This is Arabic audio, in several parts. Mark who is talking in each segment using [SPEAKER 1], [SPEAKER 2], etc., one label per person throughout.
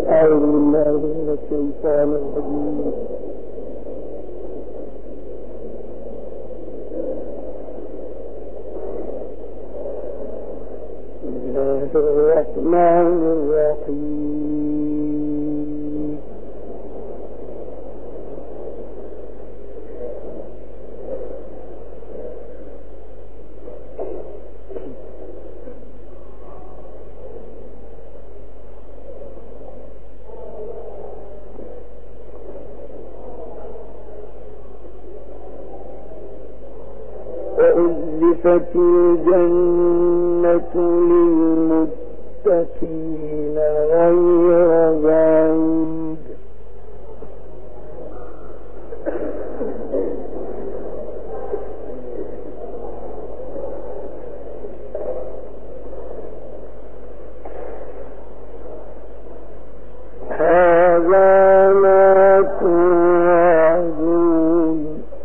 [SPEAKER 1] أعوذ بالله من الشيطان الرجيم. بسم الله الرحمن الرحيم. وأزلفت الجنة للمتقين غير بعيد هذا ما توعدون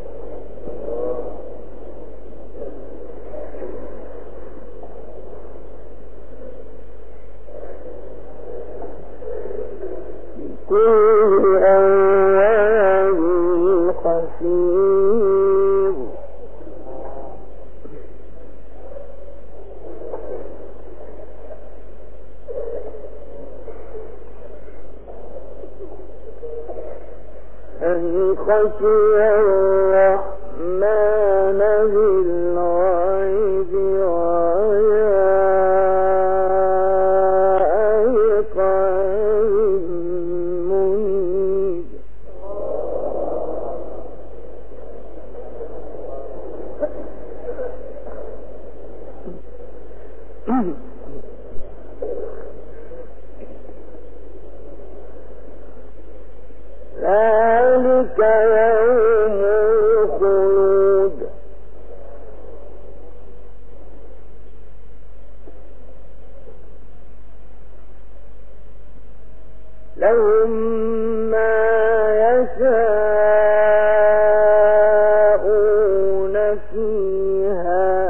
[SPEAKER 1] كل أواب خفير من خشي الرحمن بالغيب وجاء بقلب منيب ذلك يوم الخلود لهم ما يشاءون فيها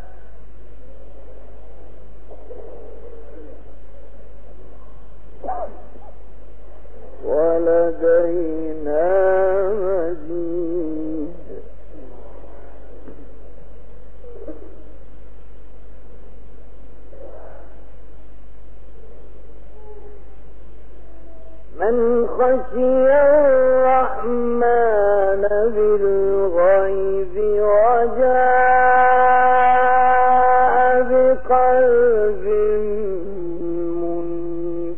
[SPEAKER 1] ولدينا مزيد من خشي الرحمن بالغيب وجاء بقلب منيب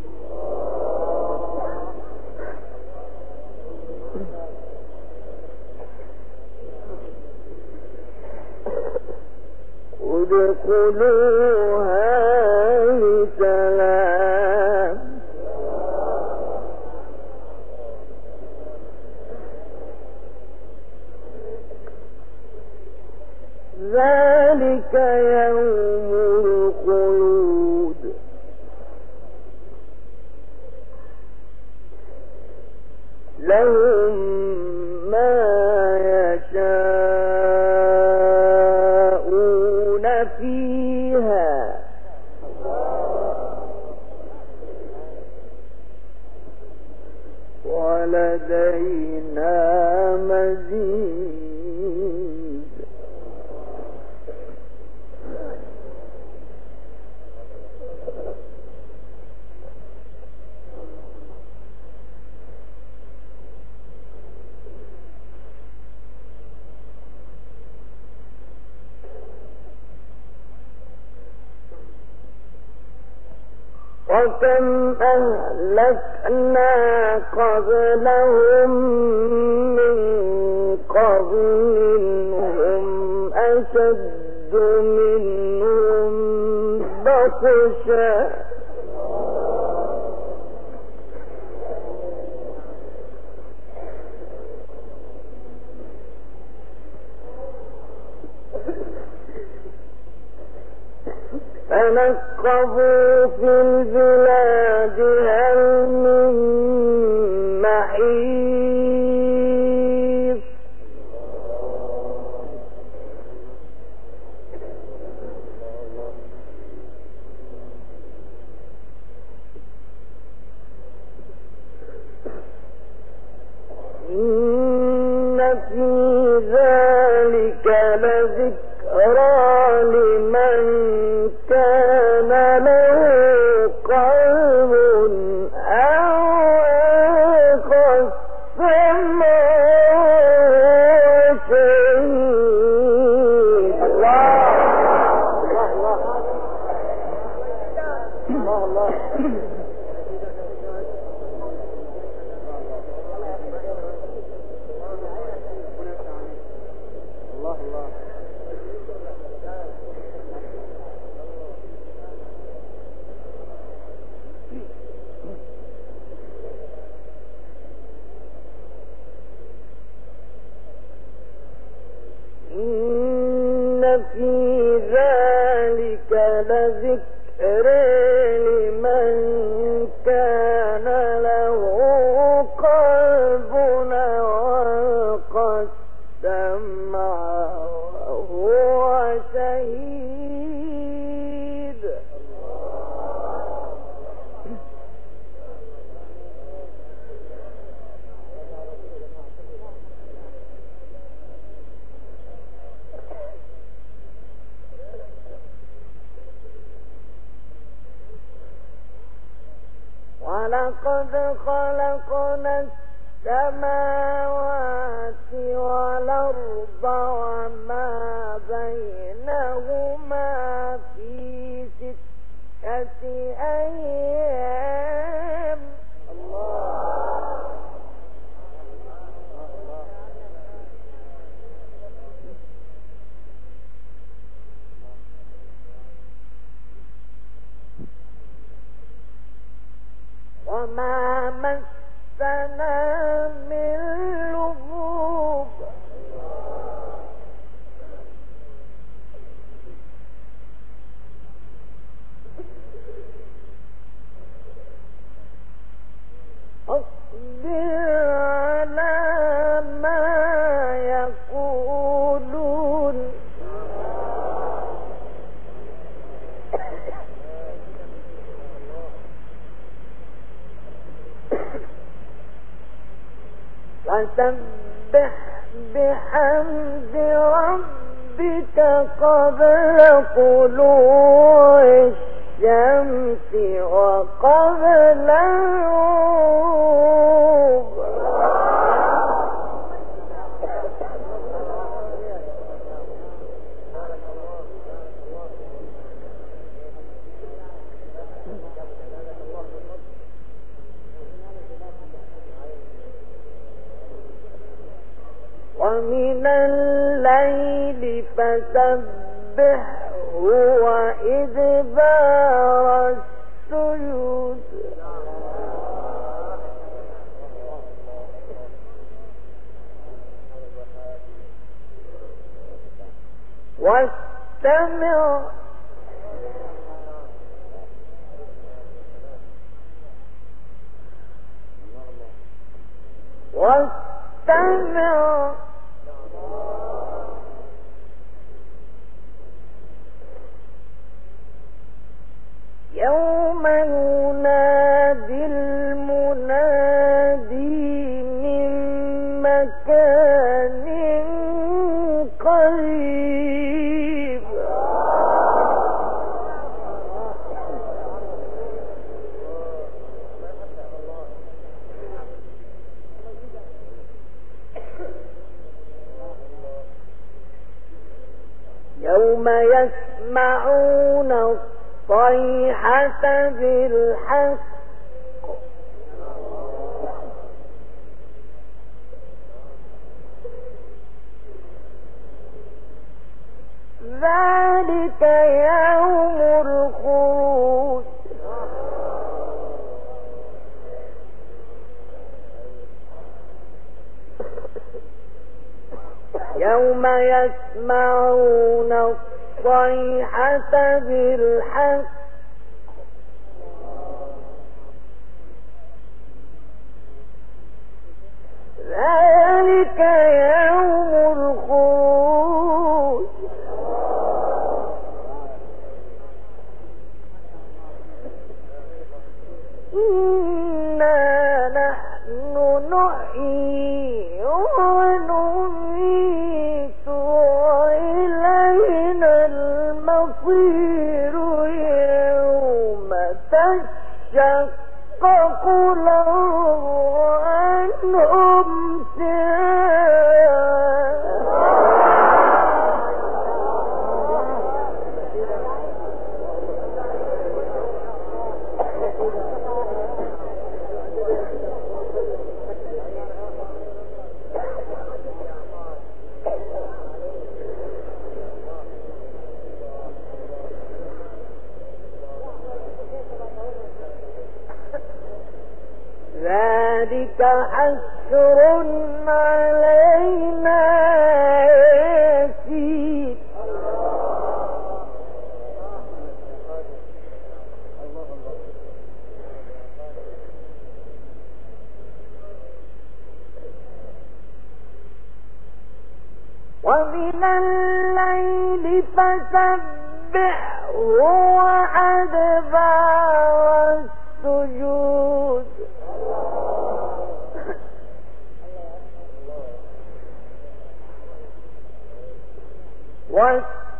[SPEAKER 1] ادخلوها بسلام ذلك يوم الخلود لهم ما يشاءون فيها ولدينا مزيد وكم أهلكنا قبلهم من قرن هم أشد منهم بطشا فنقبوا في البلاد هل من محيص ولقد خلقنا السماوات والأرض وما بينهما في 6 أيام. وما مسنا من لغوب. اصبر على ما يقولون فسبح بحمد ربك قبل طلوع الشمس وقبل الغروب. ومن الليل فسبحه وإدبار السجود. واستمع يوم ينادي المنادي من مكان قريب. يوم يسمعون الصيحة بالحق ذلك يوم الخروج. يوم يسمعون الصيحة بالحق ذلك يوم الخروج. إنا نحن نحيي ونميت وإلينا المصير. يوم تشقق الأرض عنهم ذلك حسر علينا يسير. ومن الليل فسبحه وأدبار السجود.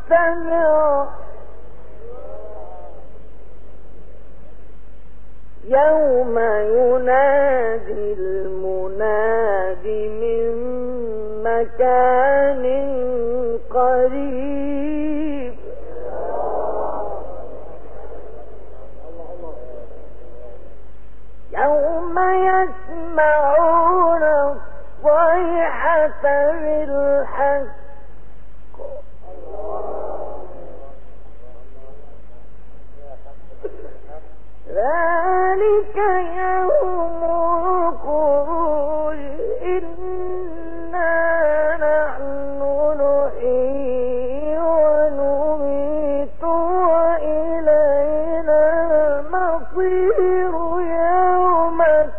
[SPEAKER 1] واستمع يوم ينادي المناد من مكان قريب يوم يسمعون الصيحة بالحق ذلك يوم الخروج إنا نحن نحيي ونميت وإلينا المصير يوم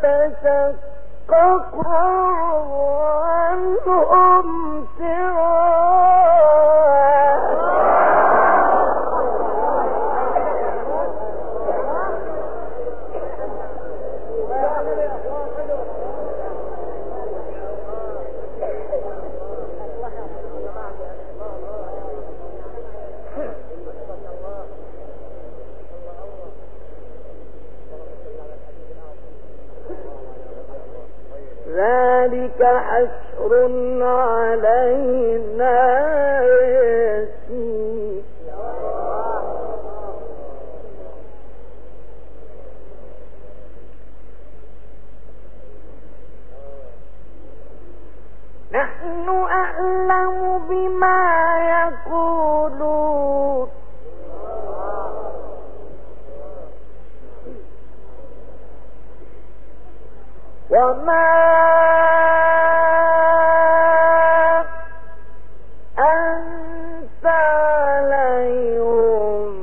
[SPEAKER 1] تشقق عنهم ذلك حشر علينا يسير نحن أعلم بما يقولون وما أنت عليهم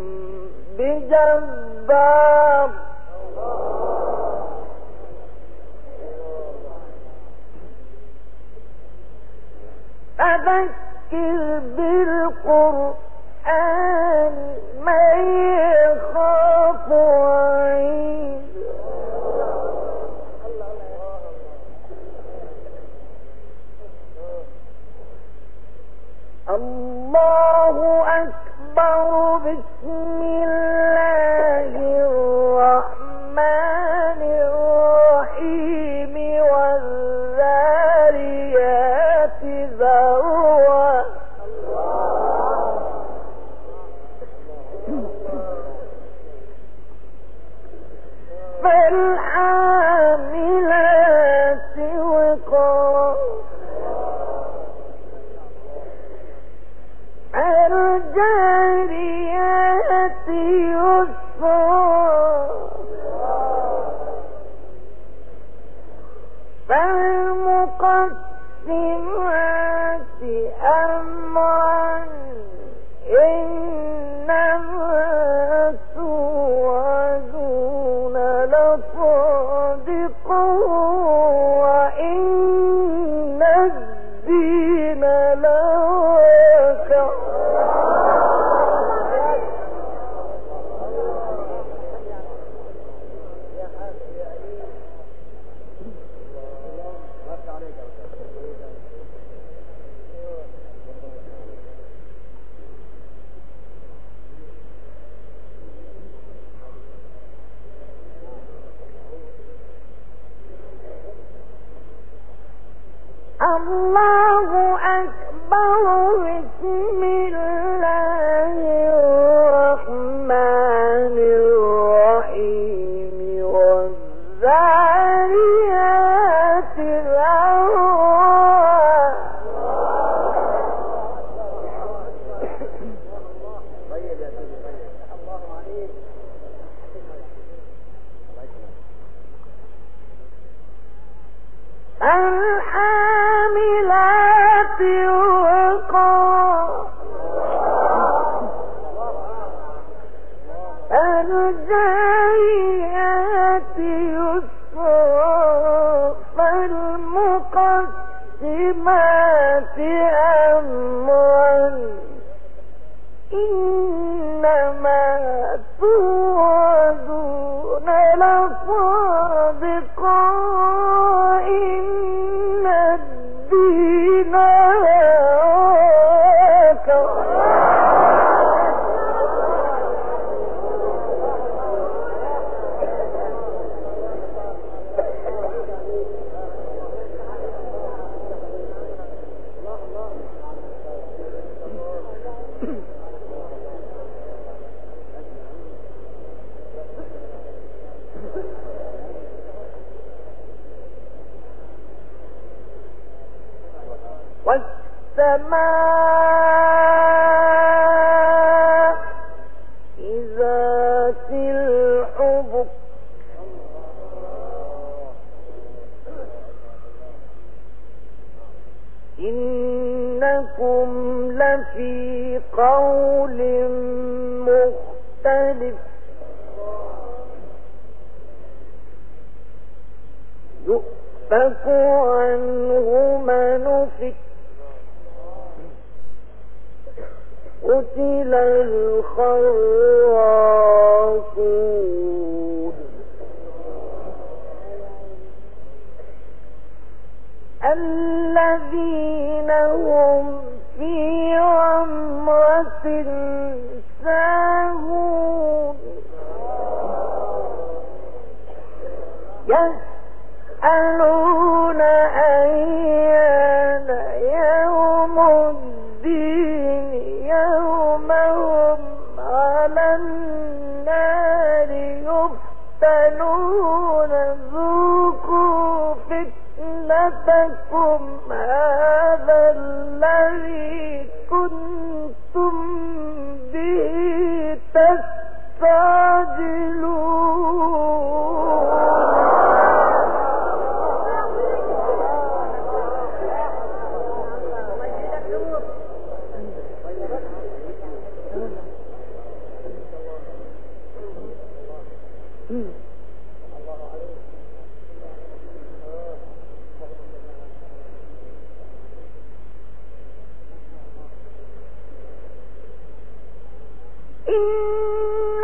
[SPEAKER 1] بجبار فذكر بالقرآن من يخاف وعيد الله أكبر بسم الله الرحمن الرحيم والذاريات ذروا فالحاملات وقرا الجاريات يسرا فالمقسمات أمرا إنما توعدون لصادق وإن الدين لواقع الله أكبر بسم الله الرحمن الرحيم والذاريات ذروا الحاملات وقرا الجاريات يسرا فالمقسمات أمرا إنما توعدون لصادق إن الدين لواقع والسماء ذات الحبك إنكم لفي قول مختلف يؤفك عنه من أفك قتل الخراصون الذين هم في غمرة ساهون يسألون أيان يوم الدين يوم هم على النار يفتنون ذوقوا فتنتكم هذا الذي كنتم به تستعجلون إن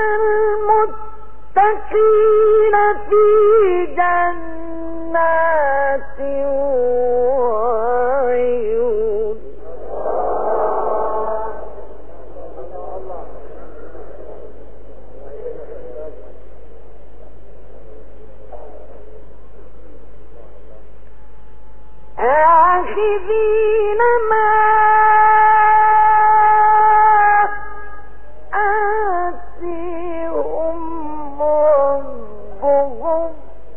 [SPEAKER 1] المتقين في جنات وعيون آخذين ما آتيهم ربهم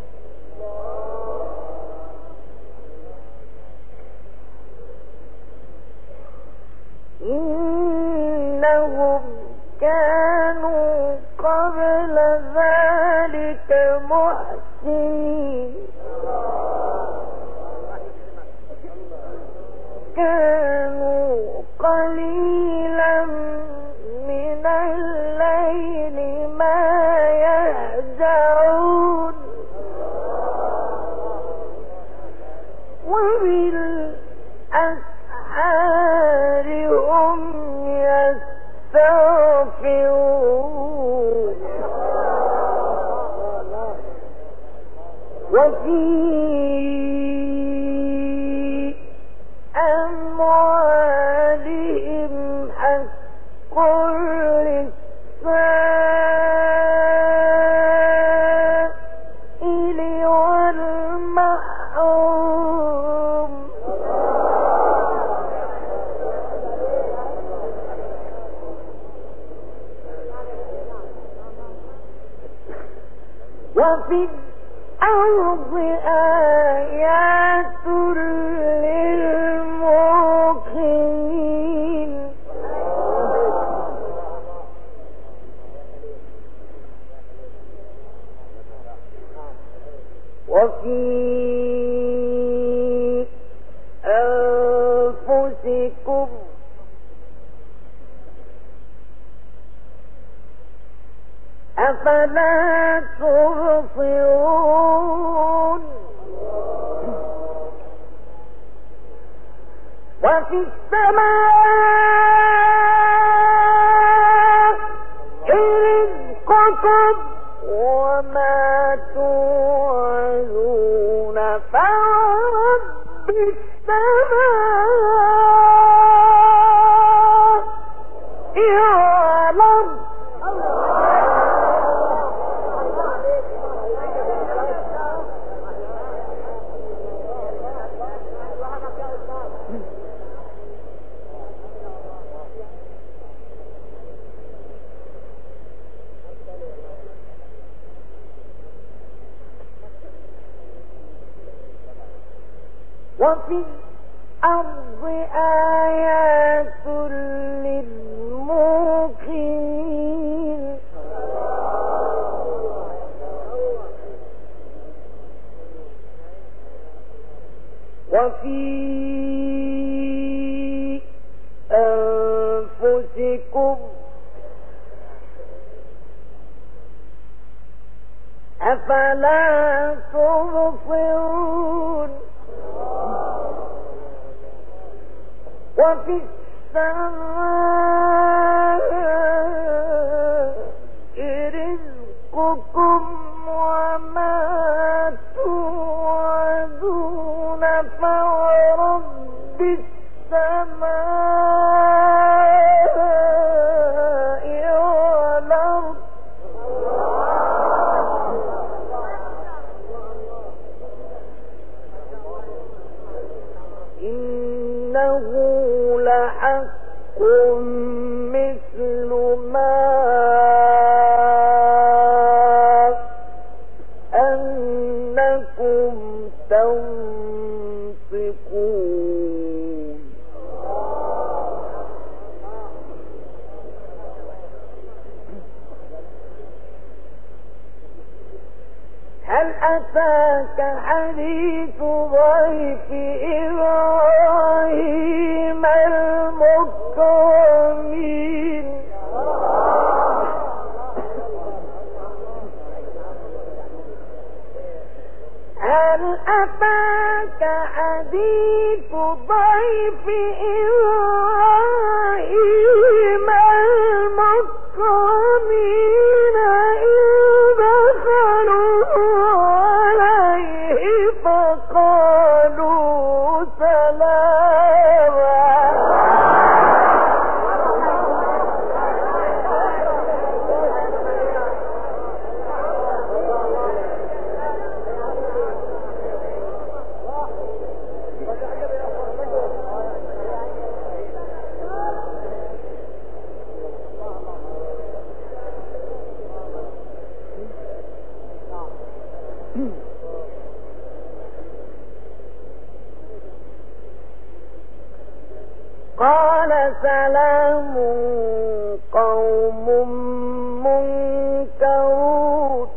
[SPEAKER 1] إنهم كانوا قبل ذلك محسنين كانوا قليلا من الليل ما يهجعون وبالأسحار هم يستغفرون وفي أموالهم حق للسائل والمحروم وفي الأرض آيات للموقنين وفي أنفسكم أفلا تبصرون وفي السماء رزقكم وما توعدون فرب السماء والأرض وفي الأرض آيات للموقنين وفي أنفسكم أفلا تبصرون وفي السماء رزقكم وما توعدون فورب السماء والأرض إنه لحق مثل ما أنكم تنطقون هل أتاك حديث ضيف إبراهيم المكرمين هل أتاك حديث ضيف إبراهيم المكرمين إذ دخلوا عليه فقالوا سلاما قال سلام قوم منكرون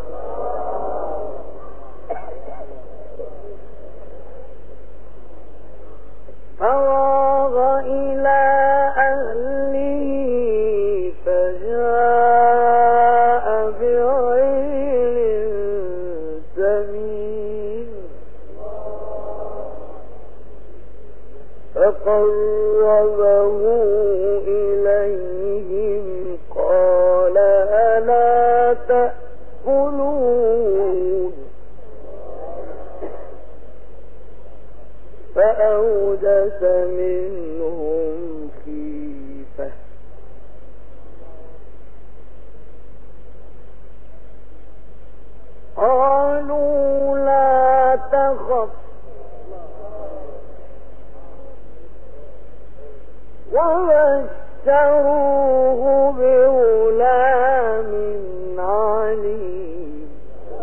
[SPEAKER 1] فراغ إلى أهله فجاء بعجل سمين فقربه إليهم قال ألا تأكلون فأوجس منهم خيفة قالوا لا تخف وبشروه بغلام عليم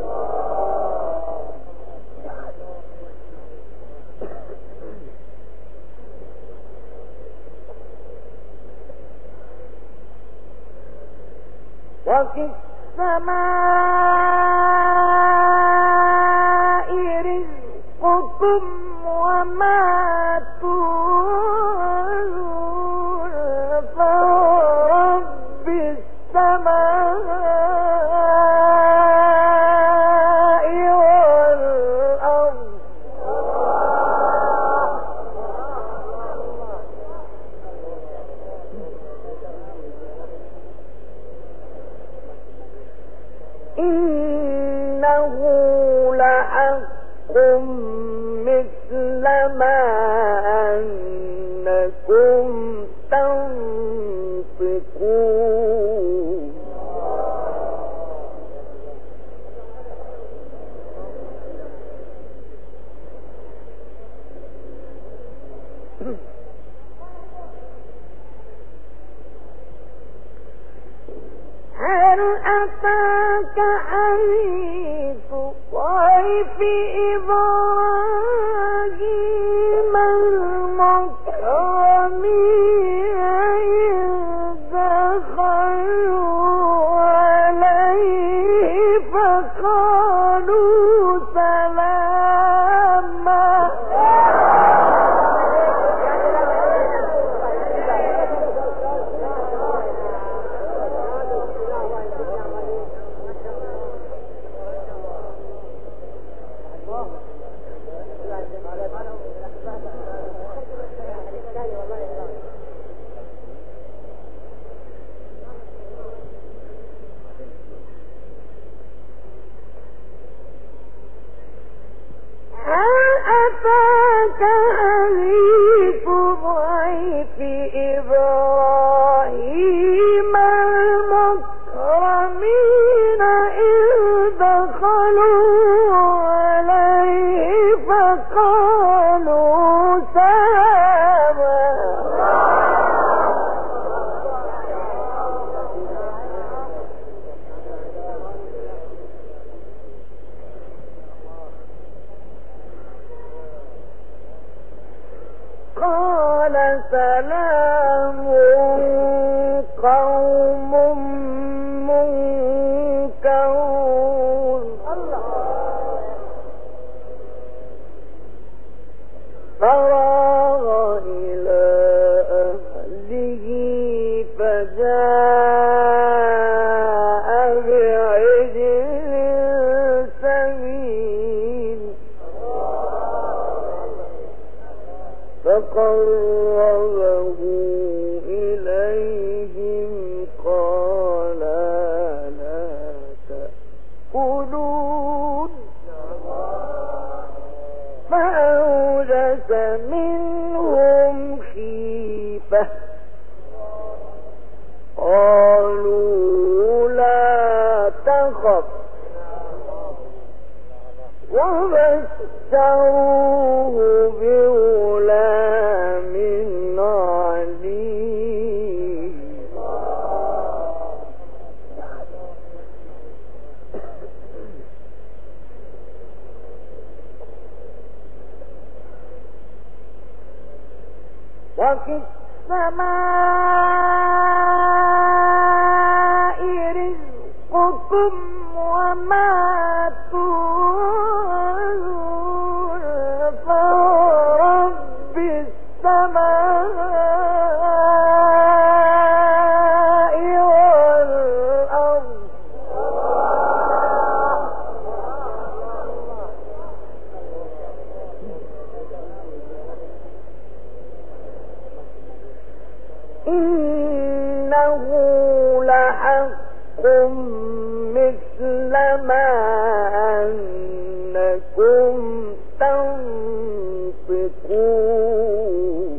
[SPEAKER 1] وفي السماء رزقكم وما توعدون فرب السماء والأرض إنه لحق مثل ما أنكم تنطقون هل أتاك حديث ضيف إبراهيم سلام قوم منكرون فراغ إلى أهله فجاء بعجل سمين فقربه إليهم قال لا تأكلون فأوجس منهم خيفة قالوا لا تخف وبشروه بغلام عليم وفي السماء رزقكم وما توعدون فرب السماء والأرض إنه لحق مثل ما أنكم تنطقون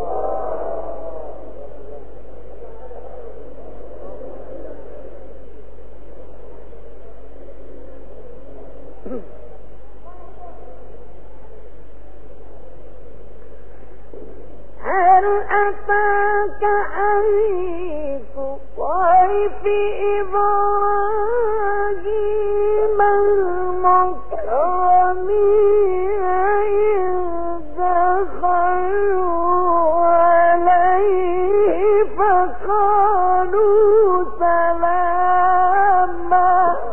[SPEAKER 1] هل أتاك حديث ضيف إبراهيم المكرمين إذ دخلوا عليه فقالوا سلاما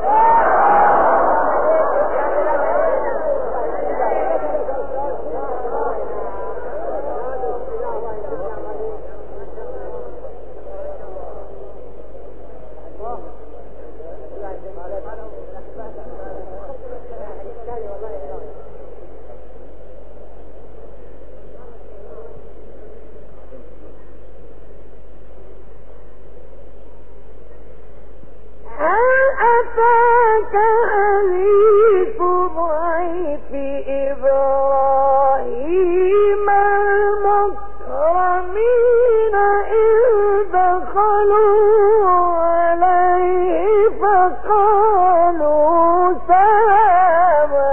[SPEAKER 1] أتاك حديث ضيف إبراهيم المكرمين إذ دخلوا عليه فقالوا سلاما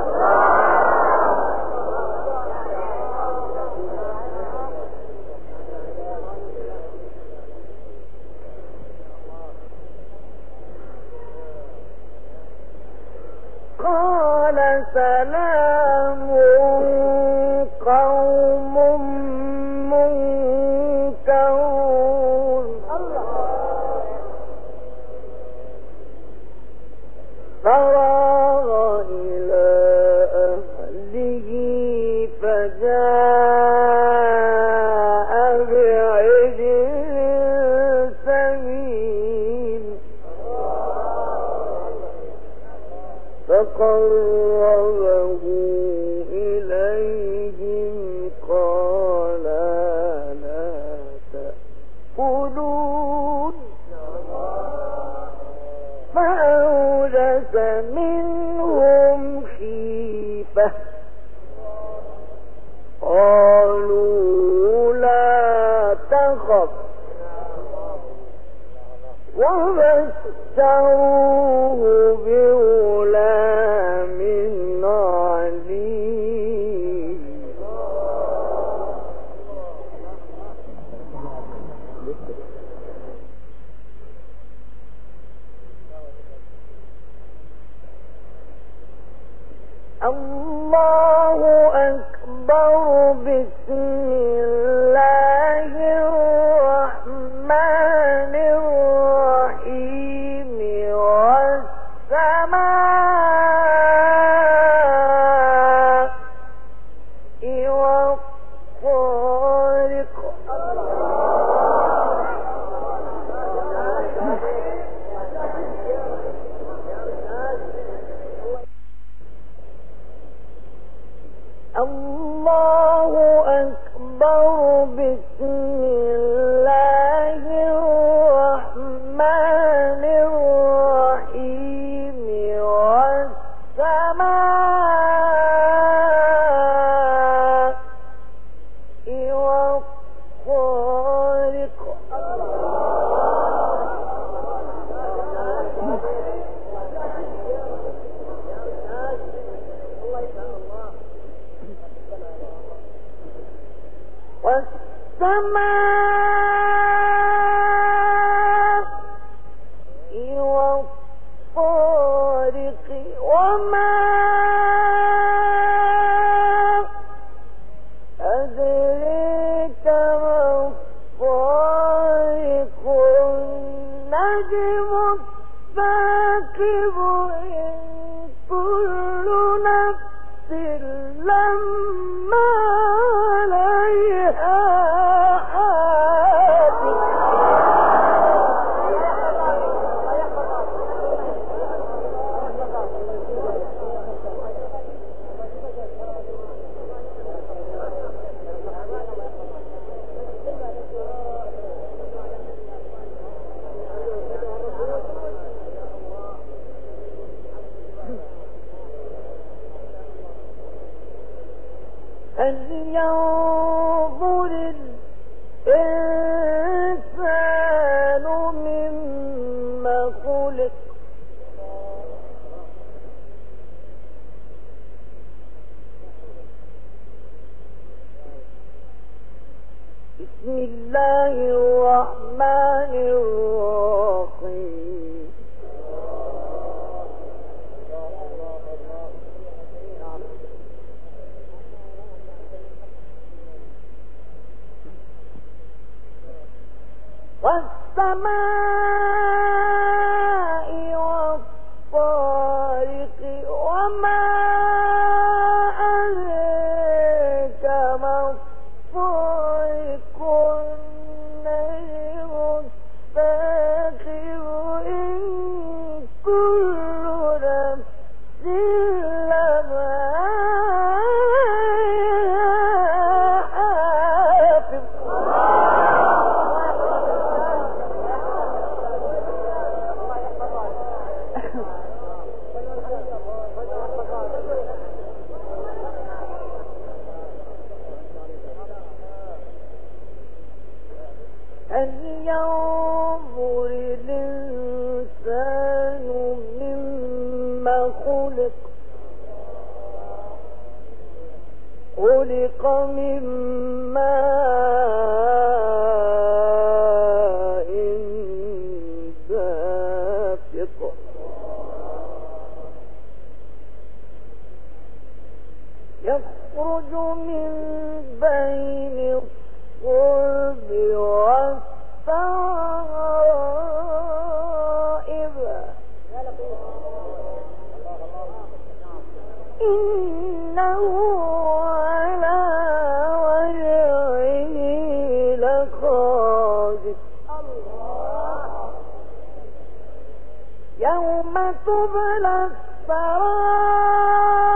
[SPEAKER 1] قال سلام قوم منكرون فراغ إلى أهله فجاء بعجل سمين فقربه قربه إليهم قال لا تأكلون فأوجس منهم خيفة قالوا لا تخف وبشروه بغلام عليم الله أكبر بسم الله الرحمن الرحيم والسماء والطارق الله أكبر بسم الله الرحمن الرحيم والسماء والطارق والسماء والطارق وما أدريك ما الطارق النجم الثاقب إن كل نفس لما عليها حافظ فلينظر الإنسان مما خلق بسم الله الرحمن الرحيم والسماء والطارق وما أدريك ما الطارق النجم الثاقب إن كل نفس لما حافظ فلينظر الإنسان مما خلق خلق من ماء دافق يخرج من بين الصلب والترائب إنه على وجهه لقادر يوم تبلى السرائر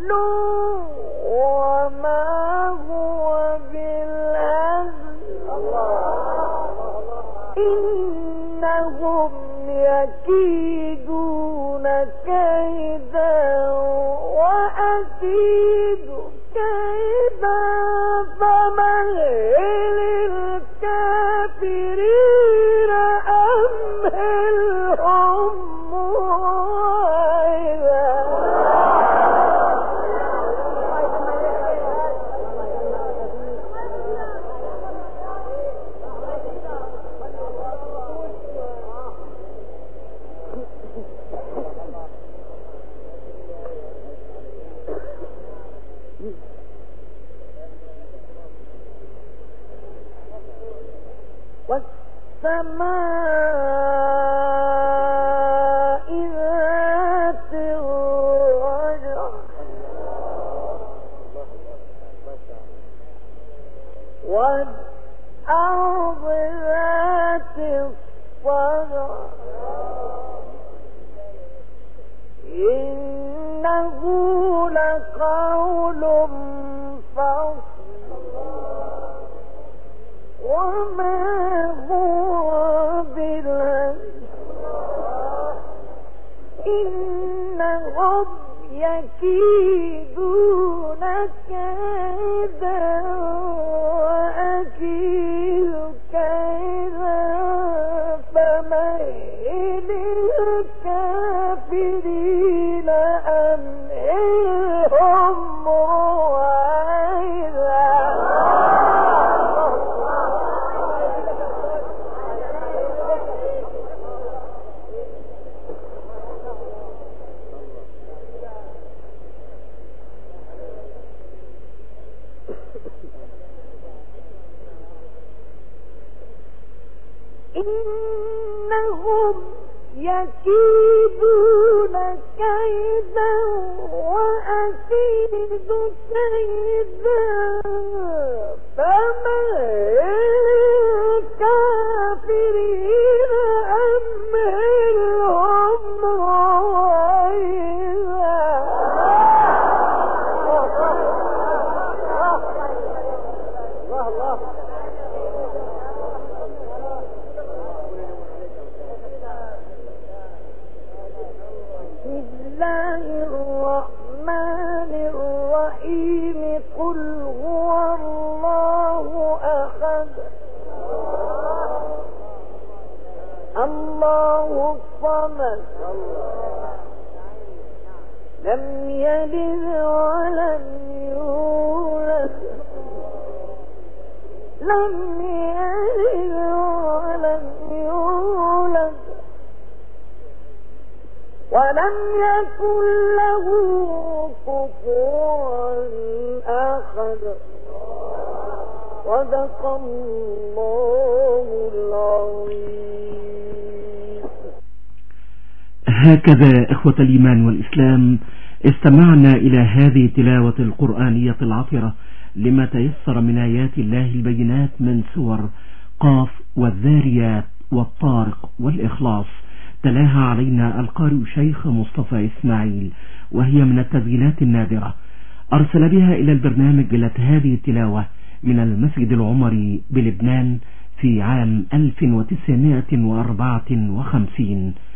[SPEAKER 1] وما هو بالهزل إنهم يكيدون كيدا وأكيد كيدا فمهل الكافرين أمهلهم والسماء ذات الرجع والأرض ذات الصدع إنه لقول فصل وما هو بالهزل إنهم يكيدون كيدا وأكيد كيدا فمهل الكافرين أمهلهم رويدا. إنهم يكيدون كيدا وأكيد كيدا فمهل الكافرين أمهلهم رويدا. الله بسم الله الرحمن الرحيم قل هو الله أحد الله الصمد لم يلد ولم يولد لم يلد ولم يولد ولم يكن له كفوا أحد. صدق الله العظيم.
[SPEAKER 2] هكذا إخوة الإيمان والإسلام استمعنا إلى هذه التلاوة القرآنية العطرة لما تيسر من آيات الله البينات من سور قاف والذاريات والطارق والإخلاص. تلاها علينا القارئ شيخ مصطفى إسماعيل، وهي من التسجيلات النادرة أرسل بها إلى البرنامج هذه التلاوة من المسجد العمري بلبنان في عام 1954.